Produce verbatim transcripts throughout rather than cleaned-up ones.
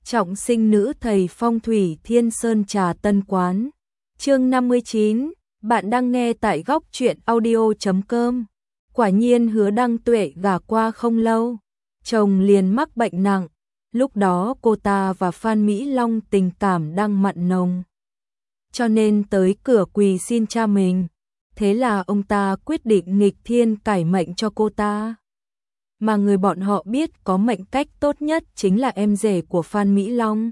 Trọng sinh nữ thầy phong thủy Thiên Sơn Trà Tân Quán. Chương năm mươi chín, bạn đang nghe tại góc truyện audio chấm com. Quả nhiên Hứa Đăng Tuệ gả qua không lâu, chồng liền mắc bệnh nặng. Lúc đó cô ta và Phan Mỹ Long tình cảm đang mặn nồng, cho nên tới cửa quỳ xin cha mình. Thế là ông ta quyết định nghịch thiên cải mệnh cho cô ta. Mà người bọn họ biết có mệnh cách tốt nhất chính là em rể của Phan Mỹ Long,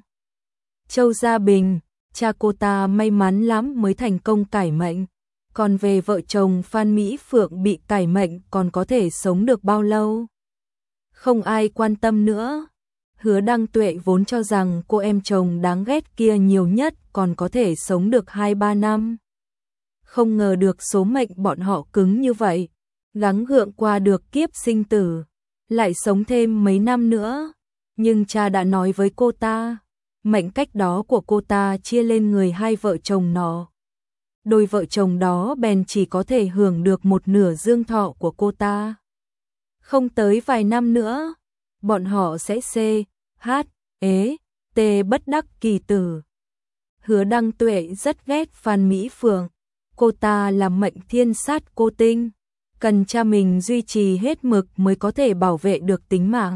Châu Gia Bình. Cha cô ta may mắn lắm mới thành công cải mệnh. Còn về vợ chồng Phan Mỹ Phượng bị cải mệnh còn có thể sống được bao lâu, không ai quan tâm nữa. Hứa Đăng Tuệ vốn cho rằng cô em chồng đáng ghét kia nhiều nhất còn có thể sống được hai ba năm. Không ngờ được số mệnh bọn họ cứng như vậy, gắng gượng qua được kiếp sinh tử, lại sống thêm mấy năm nữa. Nhưng cha đã nói với cô ta, mệnh cách đó của cô ta chia lên người hai vợ chồng nó. Đôi vợ chồng đó bèn chỉ có thể hưởng được một nửa dương thọ của cô ta. Không tới vài năm nữa, bọn họ sẽ C, H, ế, T bất đắc kỳ tử. Hứa Đăng Tuệ rất ghét Phan Mỹ Phượng. Cô ta là mệnh thiên sát cô tinh, cần cha mình duy trì hết mực mới có thể bảo vệ được tính mạng.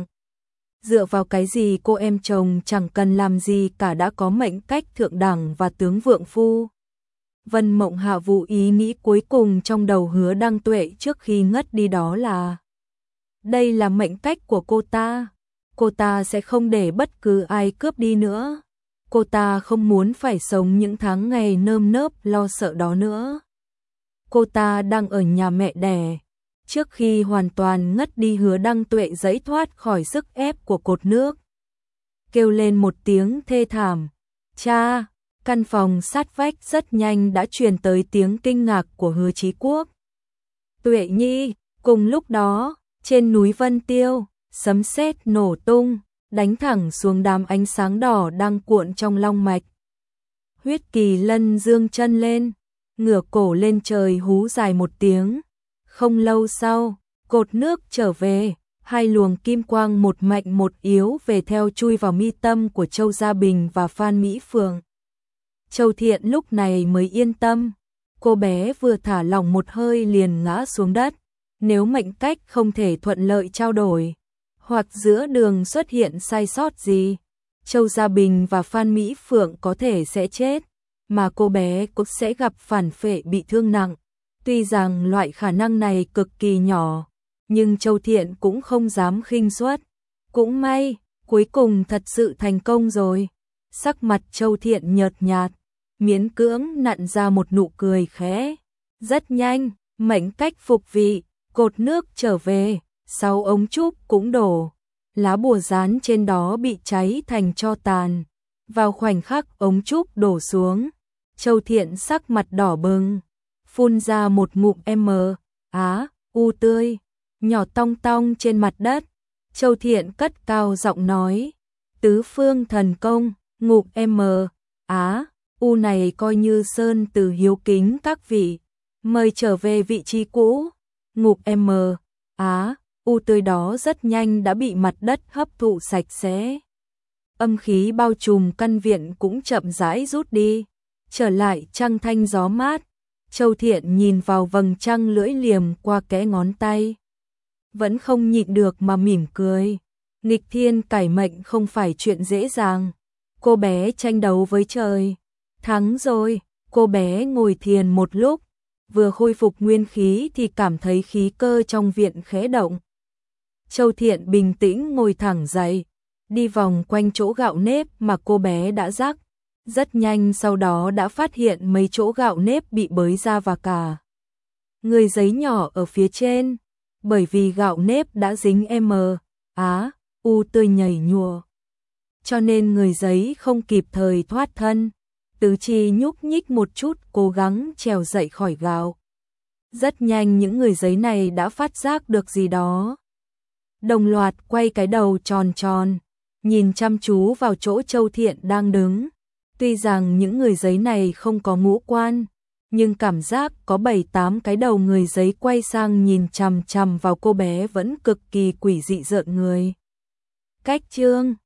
Dựa vào cái gì cô em chồng chẳng cần làm gì cả đã có mệnh cách thượng đẳng và tướng vượng phu. Vân Mộng Hạ Vũ ý nghĩ cuối cùng trong đầu Hứa Đăng Tuệ trước khi ngất đi đó là đây là mệnh cách của cô ta. Cô ta sẽ không để bất cứ ai cướp đi nữa. Cô ta không muốn phải sống những tháng ngày nơm nớp lo sợ đó nữa. Cô ta đang ở nhà mẹ đẻ. Trước khi hoàn toàn ngất đi, Hứa Đăng Tuệ giãy thoát khỏi sức ép của cột nước, kêu lên một tiếng thê thảm. Cha! Căn phòng sát vách rất nhanh đã truyền tới tiếng kinh ngạc của Hứa Chí Quốc. Tuệ Nhi! Cùng lúc đó, trên núi Vân Tiêu, sấm sét nổ tung, đánh thẳng xuống đám ánh sáng đỏ đang cuộn trong long mạch. Huyết Kỳ Lân dương chân lên, ngửa cổ lên trời hú dài một tiếng. Không lâu sau, cột nước trở về, hai luồng kim quang một mạnh một yếu về theo chui vào mi tâm của Châu Gia Bình và Phan Mỹ Phượng. Châu Thiện lúc này mới yên tâm. Cô bé vừa thả lỏng một hơi liền ngã xuống đất. Nếu mệnh cách không thể thuận lợi trao đổi, hoặc giữa đường xuất hiện sai sót gì, Châu Gia Bình và Phan Mỹ Phượng có thể sẽ chết, mà cô bé cũng sẽ gặp phản phệ bị thương nặng. Tuy rằng loại khả năng này cực kỳ nhỏ, nhưng Châu Thiện cũng không dám khinh suất. Cũng may, cuối cùng thật sự thành công rồi. Sắc mặt Châu Thiện nhợt nhạt, miễn cưỡng nặn ra một nụ cười khẽ. Rất nhanh, mệnh cách phục vị, cột nước trở về, sáu ống trúc cũng đổ. Lá bùa dán trên đó bị cháy thành tro tàn. Vào khoảnh khắc ống trúc đổ xuống, Châu Thiện sắc mặt đỏ bừng, phun ra một ngụm M, á, u tươi, nhỏ tong tong trên mặt đất. Châu Thiện cất cao giọng nói, tứ phương thần công, ngụm M, á, u này coi như sơn từ hiếu kính các vị, mời trở về vị trí cũ. Ngụm M, á, u tươi đó rất nhanh đã bị mặt đất hấp thụ sạch sẽ. Âm khí bao trùm căn viện cũng chậm rãi rút đi, trở lại trăng thanh gió mát. Châu Thiện nhìn vào vầng trăng lưỡi liềm qua kẽ ngón tay, vẫn không nhịn được mà mỉm cười. Nghịch thiên cải mệnh không phải chuyện dễ dàng. Cô bé tranh đấu với trời, thắng rồi. Cô bé ngồi thiền một lúc, vừa khôi phục nguyên khí thì cảm thấy khí cơ trong viện khẽ động. Châu Thiện bình tĩnh ngồi thẳng dậy, đi vòng quanh chỗ gạo nếp mà cô bé đã rắc. Rất nhanh sau đó đã phát hiện mấy chỗ gạo nếp bị bới ra và cả người giấy nhỏ ở phía trên, bởi vì gạo nếp đã dính M, á, u tươi nhảy nhùa, cho nên người giấy không kịp thời thoát thân. Tứ chi nhúc nhích một chút cố gắng trèo dậy khỏi gạo. Rất nhanh những người giấy này đã phát giác được gì đó, đồng loạt quay cái đầu tròn tròn, nhìn chăm chú vào chỗ Châu Thiện đang đứng. Tuy rằng những người giấy này không có ngũ quan, nhưng cảm giác có bảy tám cái đầu người giấy quay sang nhìn chằm chằm vào cô bé vẫn cực kỳ quỷ dị rợn người. Cách chương